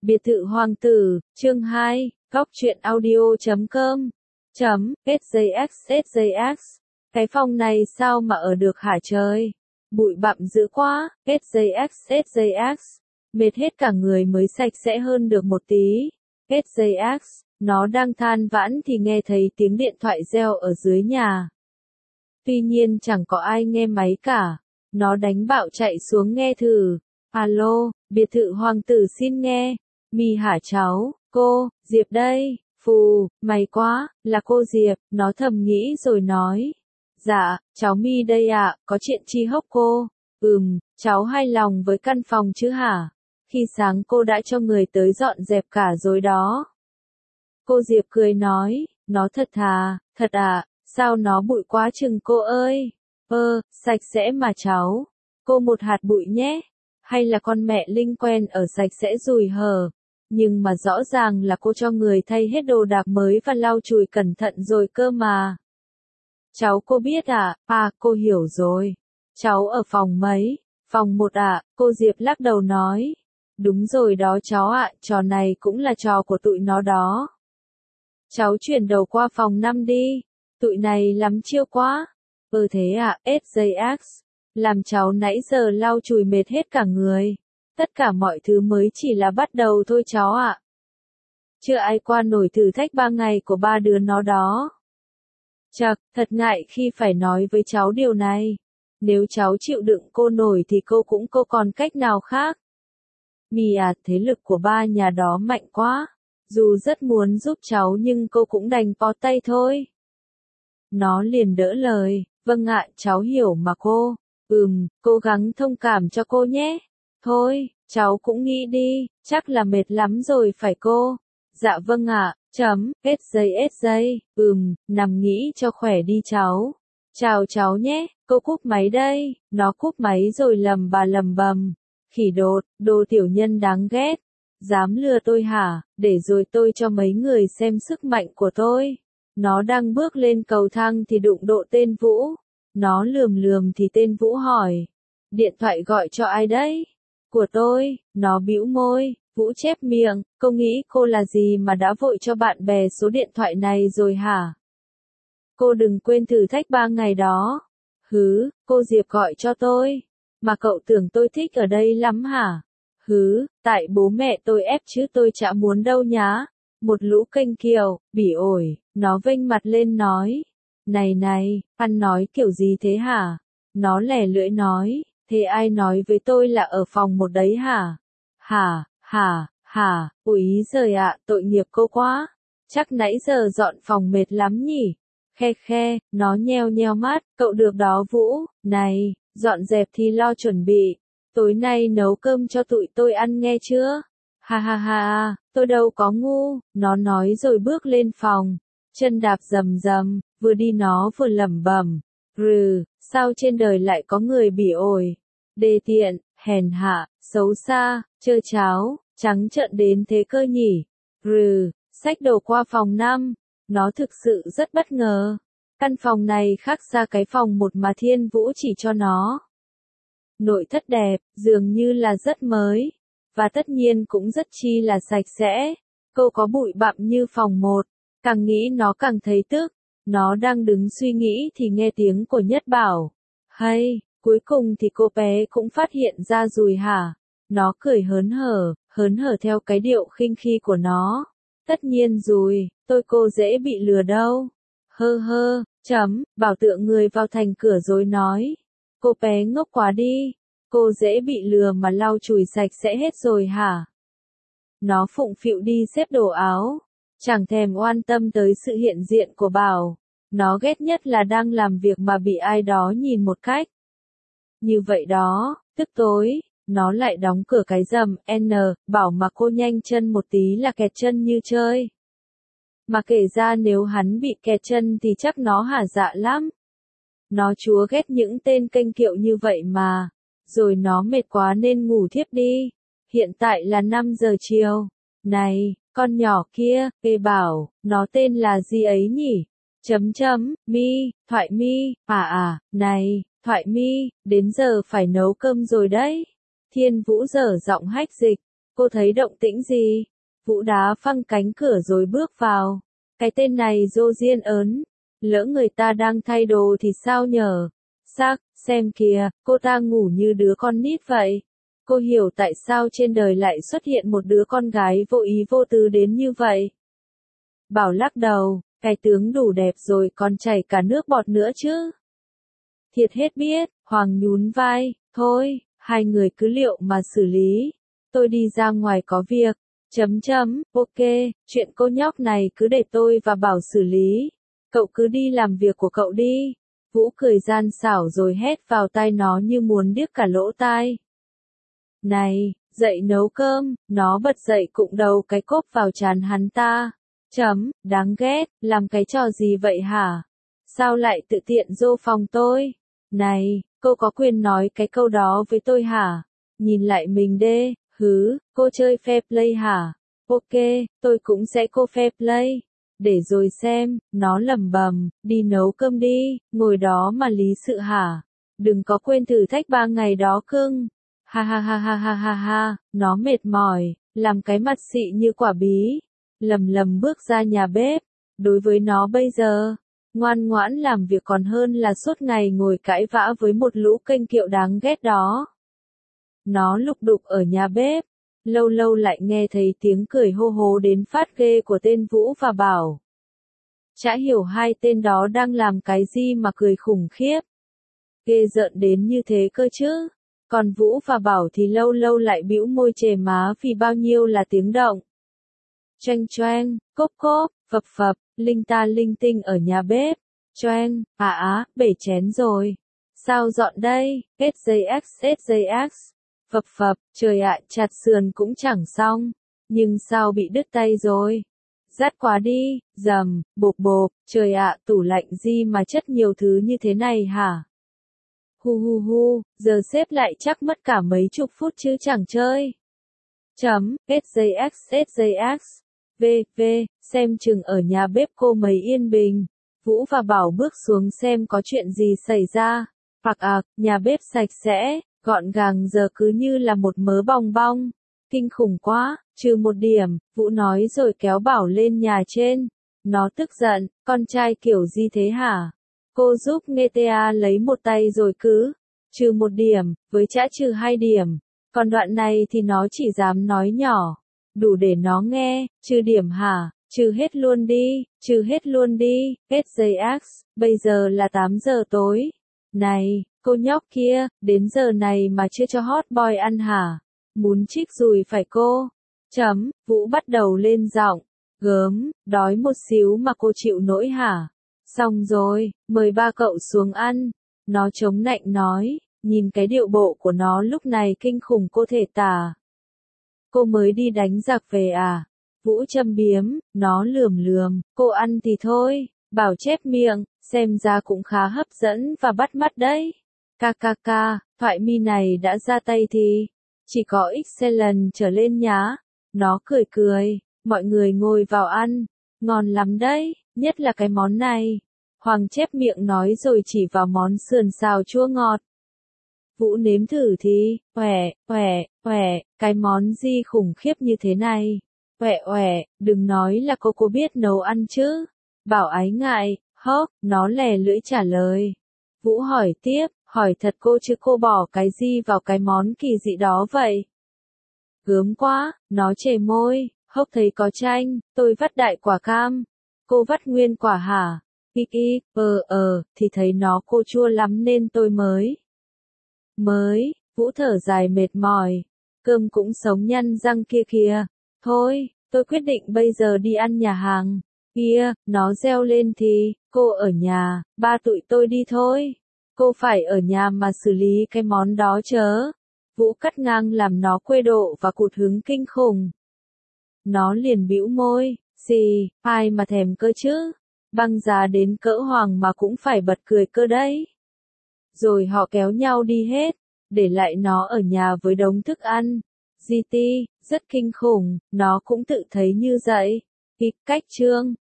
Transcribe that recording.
Biệt thự hoàng tử, chương 2, góc truyện audio.com. SJX. Cái phòng này sao mà ở được hả trời? Bụi bặm dữ quá, SJX. Mệt hết cả người mới sạch sẽ hơn được một tí. SJX, nó đang than vãn thì nghe thấy tiếng điện thoại reo ở dưới nhà. Tuy nhiên chẳng có ai nghe máy cả. Nó đánh bạo chạy xuống nghe thử. Alo, biệt thự hoàng tử xin nghe. Mi hả cháu, cô, Diệp đây, phù, may quá, là cô Diệp, nó thầm nghĩ rồi nói. Dạ, cháu Mi đây ạ, có chuyện chi hốc cô? Cháu hài lòng với căn phòng chứ hả? Khi sáng cô đã cho người tới dọn dẹp cả rồi đó. Cô Diệp cười nói, nó thật thà, thật ạ, sao nó bụi quá chừng cô ơi? Sạch sẽ mà cháu. Cô một hạt bụi nhé. Hay là con mẹ Linh quen ở sạch sẽ rùi hờ. Nhưng mà rõ ràng là cô cho người thay hết đồ đạc mới và lau chùi cẩn thận rồi cơ mà. Cháu cô biết à? Cô hiểu rồi. Cháu ở phòng mấy? Phòng 1 ạ, cô Diệp lắc đầu nói. Đúng rồi đó cháu ạ, trò này cũng là trò của tụi nó đó. Cháu chuyển đầu qua phòng 5 đi. Tụi này lắm chiêu quá. Thế ạ, SJX. Làm cháu nãy giờ lau chùi mệt hết cả người. Tất cả mọi thứ mới chỉ là bắt đầu thôi cháu ạ. Chưa ai qua nổi thử thách 3 ngày của ba đứa nó đó. Chật, thật ngại khi phải nói với cháu điều này. Nếu cháu chịu đựng cô nổi thì cô còn cách nào khác. Mi à, thế lực của ba nhà đó mạnh quá. Dù rất muốn giúp cháu nhưng cô cũng đành bó tay thôi. Nó liền đỡ lời, vâng ạ, cháu hiểu mà cô. Cố gắng thông cảm cho cô nhé. Thôi, cháu cũng nghĩ đi, chắc là mệt lắm rồi phải cô? Dạ vâng ạ, SJ. Nằm nghỉ cho khỏe đi cháu. Chào cháu nhé, cô cúp máy đây. Nó cúp máy rồi lầm bầm. Khỉ đột, đồ tiểu nhân đáng ghét. Dám lừa tôi hả, để rồi tôi cho mấy người xem sức mạnh của tôi. Nó đang bước lên cầu thang thì đụng độ tên Vũ. Nó lườm thì tên Vũ hỏi. Điện thoại gọi cho ai đấy? Của tôi, nó bĩu môi. Vũ chép miệng, cô nghĩ cô là gì mà đã vội cho bạn bè số điện thoại này rồi hả? Cô đừng quên thử thách 3 ngày đó. Cô Diệp gọi cho tôi. Mà cậu tưởng tôi thích ở đây lắm hả? Tại bố mẹ tôi ép chứ tôi chả muốn đâu nhá. Một lũ kênh kiều, bỉ ổi, nó vênh mặt lên nói. Này, ăn nói kiểu gì thế hả? Nó lẻ lưỡi nói, thế ai nói với tôi là ở phòng 1 đấy hả? Úi giời ạ, tội nghiệp cô quá. Chắc nãy giờ dọn phòng mệt lắm nhỉ? Khe, nó nheo mắt, cậu được đó Vũ, này, dọn dẹp thì lo chuẩn bị. Tối nay nấu cơm cho tụi tôi ăn nghe chưa? Ha, tôi đâu có ngu, nó nói rồi bước lên phòng. Chân đạp rầm, vừa đi nó vừa lẩm bẩm. Sao trên đời lại có người bỉ ổi? Đê tiện, hèn hạ, xấu xa, trơ cháo, trắng trợn đến thế cơ nhỉ? Xách đồ qua phòng 5. Nó thực sự rất bất ngờ. Căn phòng này khác xa cái phòng 1 mà Thiên Vũ chỉ cho nó. Nội thất đẹp, dường như là rất mới. Và tất nhiên cũng rất chi là sạch sẽ. Cô có bụi bặm như phòng 1. Càng nghĩ nó càng thấy tức. Nó đang đứng suy nghĩ thì nghe tiếng của Nhất Bảo. Hay, cuối cùng thì cô bé cũng phát hiện ra rồi hả? Nó cười hớn hở theo cái điệu khinh khi của nó. Tất nhiên rồi, cô dễ bị lừa đâu. Bảo tượng người vào thành cửa rồi nói. Cô bé ngốc quá đi. Cô dễ bị lừa mà lau chùi sạch sẽ hết rồi hả? Nó phụng phịu đi xếp đồ áo. Chẳng thèm oan tâm tới sự hiện diện của Bảo. Nó ghét nhất là đang làm việc mà bị ai đó nhìn một cách như vậy đó. Tức tối, nó lại đóng cửa cái rầm, bảo mà cô nhanh chân một tí là kẹt chân như chơi. Mà kể ra nếu hắn bị kẹt chân thì chắc nó hả dạ lắm. Nó chúa ghét những tên kênh kiệu như vậy mà. Rồi nó mệt quá nên ngủ thiếp đi. Hiện tại là 5 giờ chiều. Này, con nhỏ kia, bảo, nó tên là gì ấy nhỉ? Mi, Thoại Mi, này, Thoại Mi, đến giờ phải nấu cơm rồi đấy. Thiên Vũ dở giọng hách dịch. Cô thấy động tĩnh gì? Vũ đá phăng cánh cửa rồi bước vào. Cái tên này dô diên ớn. Lỡ người ta đang thay đồ thì sao nhở? Xác, xem kìa, cô ta ngủ như đứa con nít vậy. Cô hiểu tại sao trên đời lại xuất hiện một đứa con gái vô ý vô tư đến như vậy. Bảo lắc đầu, cái tướng đủ đẹp rồi còn chảy cả nước bọt nữa chứ. Thiệt hết biết, Hoàng nhún vai, thôi, hai người cứ liệu mà xử lý. Tôi đi ra ngoài có việc. Ok, chuyện cô nhóc này cứ để tôi và Bảo xử lý. Cậu cứ đi làm việc của cậu đi. Vũ cười gian xảo rồi hét vào tai nó như muốn điếc cả lỗ tai. Này, dậy nấu cơm, nó bật dậy cụng đầu cái cốp vào trán hắn ta. Đáng ghét, làm cái trò gì vậy hả? Sao lại tự tiện vô phòng tôi? Này, cô có quyền nói cái câu đó với tôi hả? Nhìn lại mình đê, cô chơi fair play hả? Ok, tôi cũng sẽ cô fair play. Để rồi xem, nó lẩm bẩm, đi nấu cơm đi, ngồi đó mà lý sự hả? Đừng có quên thử thách 3 ngày đó cưng. Ha ha ha ha ha ha ha, nó mệt mỏi, làm cái mặt xị như quả bí. Lầm lầm bước ra nhà bếp. Đối với nó bây giờ, ngoan ngoãn làm việc còn hơn là suốt ngày ngồi cãi vã với một lũ kênh kiệu đáng ghét đó. Nó lục đục ở nhà bếp, lâu lâu lại nghe thấy tiếng cười hô hố đến phát ghê của tên Vũ và Bảo. Chả hiểu hai tên đó đang làm cái gì mà cười khủng khiếp. Ghê rợn đến như thế cơ chứ. Còn Vũ và Bảo thì lâu lâu lại bĩu môi chề má vì bao nhiêu là tiếng động. Choang choang, cốp cốp, phập phập, linh ta linh tinh ở nhà bếp. Choang, bể chén rồi. Sao dọn đây? SJX. Phập phập, trời ạ, chặt sườn cũng chẳng xong. Nhưng sao bị đứt tay rồi? Rát quá đi, dầm, bộp bộp, trời ạ, tủ lạnh gì mà chất nhiều thứ như thế này hả? Giờ xếp lại chắc mất cả mấy chục phút chứ chẳng chơi. SJX. Xem chừng ở nhà bếp cô mấy yên bình. Vũ và Bảo bước xuống xem có chuyện gì xảy ra. Nhà bếp sạch sẽ, gọn gàng giờ cứ như là một mớ bong bong. Kinh khủng quá, trừ một điểm, Vũ nói rồi kéo Bảo lên nhà trên. Nó tức giận, con trai kiểu gì thế hả? Cô giúp Ngheta lấy một tay rồi cứ. Trừ một điểm, với chã trừ 2 điểm. Còn đoạn này thì nó chỉ dám nói nhỏ. Đủ để nó nghe, trừ điểm hả? Trừ hết luôn đi, SJX, bây giờ là 8 giờ tối. Này, cô nhóc kia, đến giờ này mà chưa cho hot boy ăn hả? Muốn trích dùi phải cô? Vũ bắt đầu lên giọng. Gớm, đói một xíu mà cô chịu nổi hả? Xong rồi, mời ba cậu xuống ăn. Nó chống nạnh nói, nhìn cái điệu bộ của nó lúc này kinh khủng cô thể tả. Cô mới đi đánh giặc về à? Vũ châm biếm, nó lườm, cô ăn thì thôi. Bảo chép miệng, xem ra cũng khá hấp dẫn và bắt mắt đấy. KKK, thoại mi này đã ra tay thì chỉ có excellent trở lên nhá. Nó cười, mọi người ngồi vào ăn, ngon lắm đấy, nhất là cái món này. Hoàng chép miệng nói rồi chỉ vào món sườn xào chua ngọt. Vũ nếm thử thì, cái món gì khủng khiếp như thế này. Đừng nói là cô biết nấu ăn chứ. Bảo ái ngại, nó lè lưỡi trả lời. Vũ hỏi tiếp, hỏi thật cô chứ cô bỏ cái gì vào cái món kỳ dị đó vậy? Gớm quá, nó chề môi, thấy có chanh, tôi vắt đại quả cam. Cô vắt nguyên quả hả? Thì thấy nó cô chua lắm nên tôi mới. Vũ thở dài mệt mỏi. Cơm cũng sống nhăn răng kia kìa. Thôi, tôi quyết định bây giờ đi ăn nhà hàng. Nó reo lên thì, cô ở nhà, ba tụi tôi đi thôi. Cô phải ở nhà mà xử lý cái món đó chớ. Vũ cắt ngang làm nó quê độ và cụt hứng kinh khủng. Nó liền bĩu môi, ai mà thèm cơ chứ. Băng giá đến cỡ Hoàng mà cũng phải bật cười cơ đấy. Rồi họ kéo nhau đi hết, để lại nó ở nhà với đống thức ăn. GT, rất kinh khủng, nó cũng tự thấy như vậy. Cách chương